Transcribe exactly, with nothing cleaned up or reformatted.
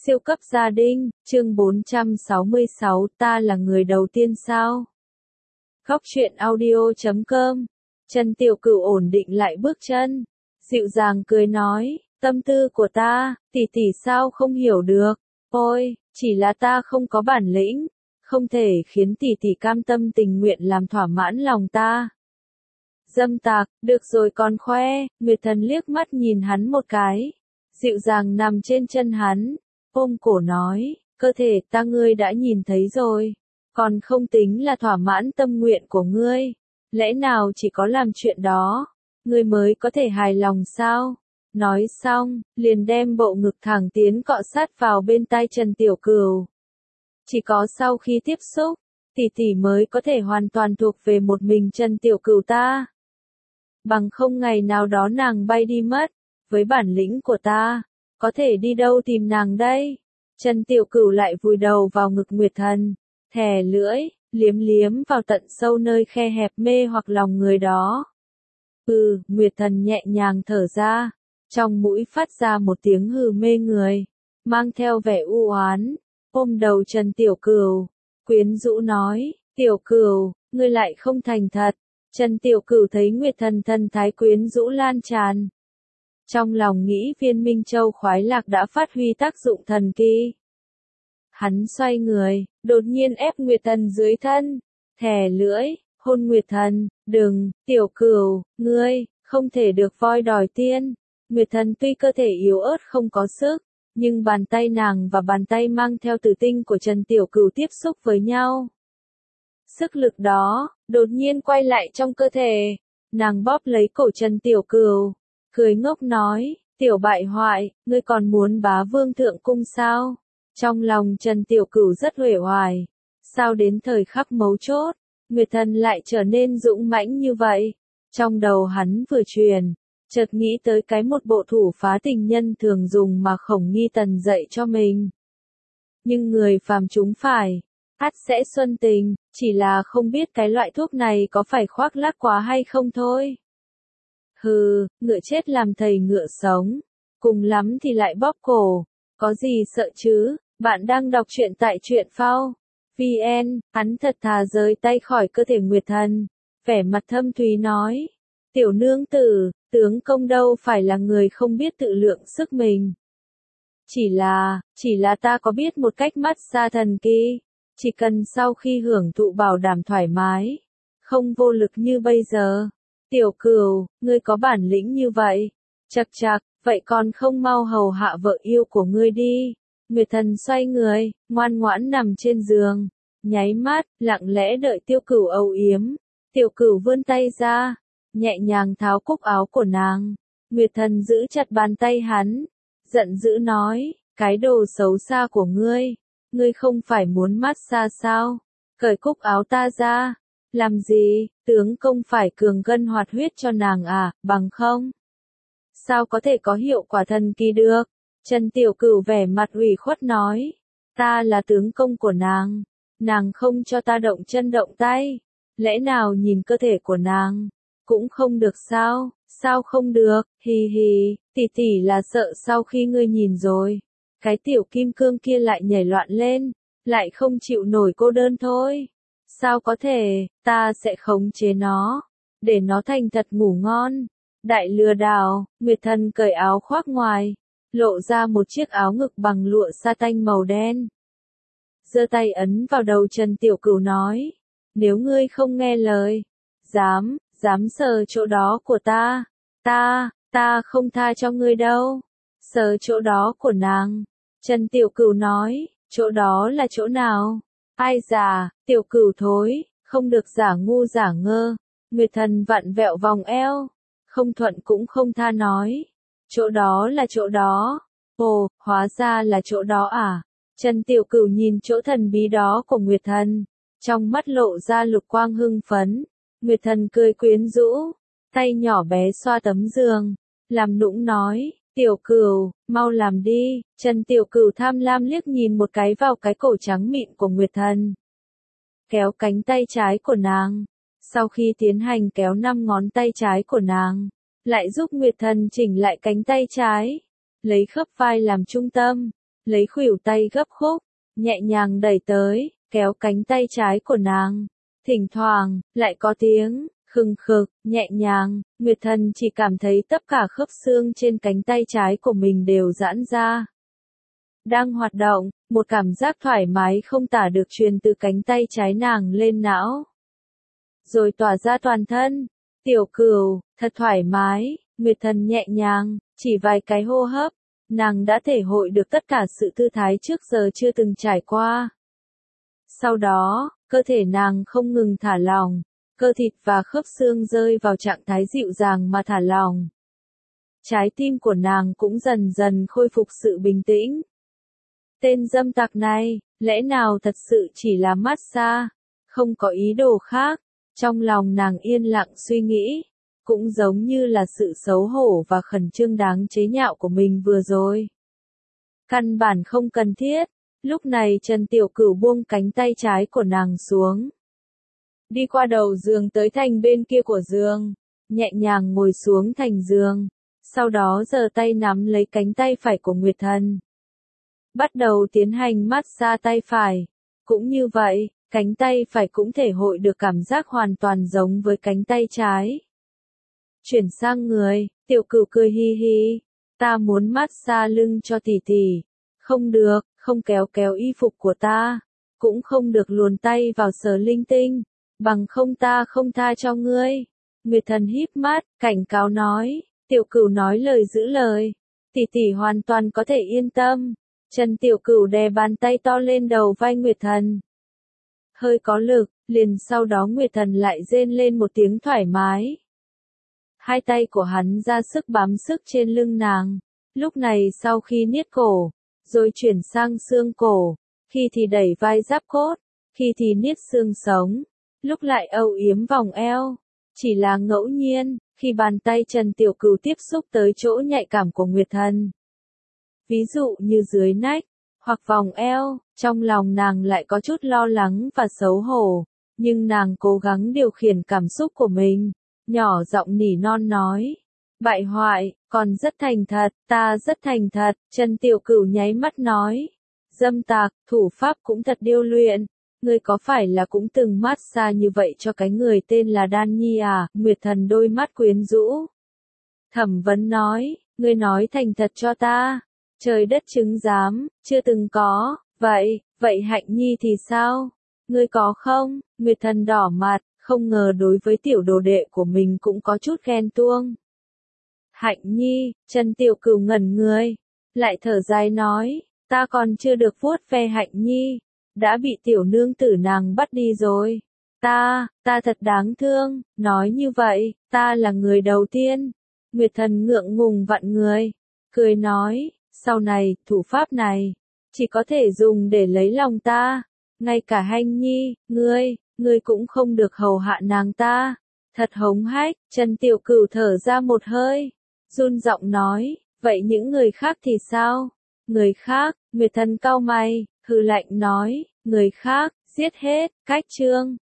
Siêu cấp gia đình, chương bốn trăm sáu mươi sáu, ta là người đầu tiên sao? Góc truyện audio chấm com. Trần Tiểu Cửu ổn định lại bước chân, dịu dàng cười nói, tâm tư của ta, tỷ tỷ sao không hiểu được, ôi, chỉ là ta không có bản lĩnh, không thể khiến tỷ tỷ cam tâm tình nguyện làm thỏa mãn lòng ta. Dâm tặc, được rồi còn khoe, Nguyệt Thần liếc mắt nhìn hắn một cái, dịu dàng nằm trên chân hắn, ôm cổ nói, cơ thể ta ngươi đã nhìn thấy rồi, còn không tính là thỏa mãn tâm nguyện của ngươi, lẽ nào chỉ có làm chuyện đó, ngươi mới có thể hài lòng sao? Nói xong, liền đem bộ ngực thẳng tiến cọ sát vào bên tai Trần Tiểu Cửu. Chỉ có sau khi tiếp xúc, tỷ tỷ mới có thể hoàn toàn thuộc về một mình Trần Tiểu Cửu ta. Bằng không ngày nào đó nàng bay đi mất, với bản lĩnh của ta, có thể đi đâu tìm nàng đây? Trần Tiểu Cửu lại vùi đầu vào ngực Nguyệt Thần, thè lưỡi, liếm liếm vào tận sâu nơi khe hẹp mê hoặc lòng người đó. Ừ, Nguyệt Thần nhẹ nhàng thở ra, trong mũi phát ra một tiếng hừ mê người, mang theo vẻ u oán, ôm đầu Trần Tiểu Cửu, quyến rũ nói, Tiểu Cửu, ngươi lại không thành thật. Trần Tiểu Cửu thấy Nguyệt Thần thần thái quyến rũ lan tràn. Trong lòng nghĩ viên Minh Châu khoái lạc đã phát huy tác dụng thần kỳ. Hắn xoay người, đột nhiên ép Nguyệt Thần dưới thân, thè lưỡi, hôn Nguyệt Thần, đừng, Tiểu Cửu, ngươi, không thể được voi đòi tiên. Nguyệt Thần tuy cơ thể yếu ớt không có sức, nhưng bàn tay nàng và bàn tay mang theo tử tinh của Trần Tiểu Cửu tiếp xúc với nhau. Sức lực đó, đột nhiên quay lại trong cơ thể, nàng bóp lấy cổ Trần Tiểu Cửu, cười ngốc nói, tiểu bại hoại, ngươi còn muốn bá vương thượng cung sao? Trong lòng Trần Tiểu Cửu rất uể oải, sao đến thời khắc mấu chốt, Nguyệt Thần lại trở nên dũng mãnh như vậy? Trong đầu hắn vừa truyền, chợt nghĩ tới cái một bộ thủ phá tình nhân thường dùng mà Khổng Nghi Tần dạy cho mình. Nhưng người phàm chúng phải, ắt sẽ xuân tình, chỉ là không biết cái loại thuốc này có phải khoác lác quá hay không thôi. Hừ, ngựa chết làm thầy ngựa sống, cùng lắm thì lại bóp cổ, có gì sợ chứ? Bạn đang đọc truyện tại truyện phao vn, hắn thật thà rời tay khỏi cơ thể Nguyệt Thần, vẻ mặt thâm thúy nói, tiểu nương tử, tướng công đâu phải là người không biết tự lượng sức mình. Chỉ là, chỉ là ta có biết một cách massage thần kỳ, chỉ cần sau khi hưởng thụ bảo đảm thoải mái, không vô lực như bây giờ. Tiểu Cửu, ngươi có bản lĩnh như vậy, chậc chậc, vậy còn không mau hầu hạ vợ yêu của ngươi đi. Nguyệt Thần xoay người, ngoan ngoãn nằm trên giường, nháy mắt, lặng lẽ đợi Tiểu Cửu âu yếm. Tiểu Cửu vươn tay ra, nhẹ nhàng tháo cúc áo của nàng. Nguyệt Thần giữ chặt bàn tay hắn, giận dữ nói, cái đồ xấu xa của ngươi, ngươi không phải muốn massage sao? Cởi cúc áo ta ra. Làm gì, tướng công phải cường gân hoạt huyết cho nàng à, bằng không? Sao có thể có hiệu quả thần kỳ được? Trần Tiểu Cửu vẻ mặt ủy khuất nói, ta là tướng công của nàng, nàng không cho ta động chân động tay, lẽ nào nhìn cơ thể của nàng, cũng không được sao, sao không được, hì hì, tỷ tỷ là sợ sau khi ngươi nhìn rồi, cái tiểu kim cương kia lại nhảy loạn lên, lại không chịu nổi cô đơn thôi. Sao có thể, ta sẽ khống chế nó, để nó thành thật ngủ ngon. Đại lừa đảo, Nguyệt Thần cởi áo khoác ngoài, lộ ra một chiếc áo ngực bằng lụa sa tanh màu đen. Giơ tay ấn vào đầu Trần Tiểu Cửu nói, nếu ngươi không nghe lời, dám, dám sờ chỗ đó của ta, ta, ta không tha cho ngươi đâu. Sờ chỗ đó của nàng, Trần Tiểu Cửu nói, chỗ đó là chỗ nào? Ai già, Tiểu Cửu thối, không được giả ngu giả ngơ. Nguyệt Thần vặn vẹo vòng eo, không thuận cũng không tha nói, chỗ đó là chỗ đó. Ồ, hóa ra là chỗ đó à? Trần Tiểu Cửu nhìn chỗ thần bí đó của Nguyệt Thần, trong mắt lộ ra lục quang hưng phấn. Nguyệt Thần cười quyến rũ, tay nhỏ bé xoa tấm giường, làm nũng nói, Tiểu Cửu, mau làm đi. Trần Tiểu Cửu tham lam liếc nhìn một cái vào cái cổ trắng mịn của Nguyệt Thần, kéo cánh tay trái của nàng. Sau khi tiến hành kéo năm ngón tay trái của nàng, lại giúp Nguyệt Thần chỉnh lại cánh tay trái, lấy khớp vai làm trung tâm, lấy khuỷu tay gấp khúc, nhẹ nhàng đẩy tới, kéo cánh tay trái của nàng. Thỉnh thoảng, lại có tiếng, khừng khực, nhẹ nhàng, Nguyệt Thần chỉ cảm thấy tất cả khớp xương trên cánh tay trái của mình đều giãn ra. Đang hoạt động, một cảm giác thoải mái không tả được truyền từ cánh tay trái nàng lên não. Rồi tỏa ra toàn thân. Tiểu Cửu, thật thoải mái, Nguyệt Thần nhẹ nhàng, chỉ vài cái hô hấp, nàng đã thể hội được tất cả sự thư thái trước giờ chưa từng trải qua. Sau đó, cơ thể nàng không ngừng thả lỏng, cơ thịt và khớp xương rơi vào trạng thái dịu dàng mà thả lỏng. Trái tim của nàng cũng dần dần khôi phục sự bình tĩnh. Tên dâm tặc này, lẽ nào thật sự chỉ là massage, không có ý đồ khác. Trong lòng nàng yên lặng suy nghĩ, cũng giống như là sự xấu hổ và khẩn trương đáng chế nhạo của mình vừa rồi. Căn bản không cần thiết. Lúc này Trần Tiểu Cửu buông cánh tay trái của nàng xuống. Đi qua đầu giường tới thành bên kia của giường, nhẹ nhàng ngồi xuống thành giường, sau đó giơ tay nắm lấy cánh tay phải của Nguyệt Thần. Bắt đầu tiến hành massage tay phải. Cũng như vậy, cánh tay phải cũng thể hội được cảm giác hoàn toàn giống với cánh tay trái. Chuyển sang người, Tiểu Cửu cười hi hi. Ta muốn massage lưng cho tỷ tỷ. Không được, không kéo kéo y phục của ta. Cũng không được luồn tay vào sờ linh tinh. Bằng không ta không tha cho ngươi. Nguyệt Thần híp mắt, cảnh cáo nói. Tiểu Cửu nói lời giữ lời. Tỷ tỷ hoàn toàn có thể yên tâm. Trần Tiểu Cửu đè bàn tay to lên đầu vai Nguyệt Thần. Hơi có lực, liền sau đó Nguyệt Thần lại rên lên một tiếng thoải mái. Hai tay của hắn ra sức bám sức trên lưng nàng. Lúc này sau khi niết cổ, rồi chuyển sang xương cổ, khi thì đẩy vai giáp cốt, khi thì niết xương sống, lúc lại âu yếm vòng eo. Chỉ là ngẫu nhiên, khi bàn tay Trần Tiểu Cửu tiếp xúc tới chỗ nhạy cảm của Nguyệt Thần. Ví dụ như dưới nách, hoặc vòng eo, trong lòng nàng lại có chút lo lắng và xấu hổ, nhưng nàng cố gắng điều khiển cảm xúc của mình, nhỏ giọng nỉ non nói. Bại hoại, còn rất thành thật, ta rất thành thật, Trần Tiểu Cửu nháy mắt nói. Dâm tặc, thủ pháp cũng thật điêu luyện, ngươi có phải là cũng từng massage như vậy cho cái người tên là Đan Nhi à? Nguyệt Thần đôi mắt quyến rũ. Thẩm vấn nói, ngươi nói thành thật cho ta. Trời đất chứng giám, chưa từng có. Vậy, vậy Hạnh Nhi thì sao? Ngươi có không? Nguyệt Thần đỏ mặt, không ngờ đối với tiểu đồ đệ của mình cũng có chút ghen tuông. Hạnh Nhi, Trần Tiểu Cửu ngẩn người, lại thở dài nói, ta còn chưa được vuốt ve Hạnh Nhi, đã bị tiểu nương tử nàng bắt đi rồi. Ta, ta thật đáng thương, nói như vậy, ta là người đầu tiên. Nguyệt Thần ngượng ngùng vặn người, cười nói, sau này, thủ pháp này, chỉ có thể dùng để lấy lòng ta. Ngay cả Hạnh Nhi, ngươi, ngươi cũng không được hầu hạ nàng ta. Thật hống hách, Trần Tiểu Cửu thở ra một hơi, run giọng nói, vậy những người khác thì sao? Người khác, Nguyệt Thần cau mày, hừ lạnh nói, người khác, giết hết, cách chương.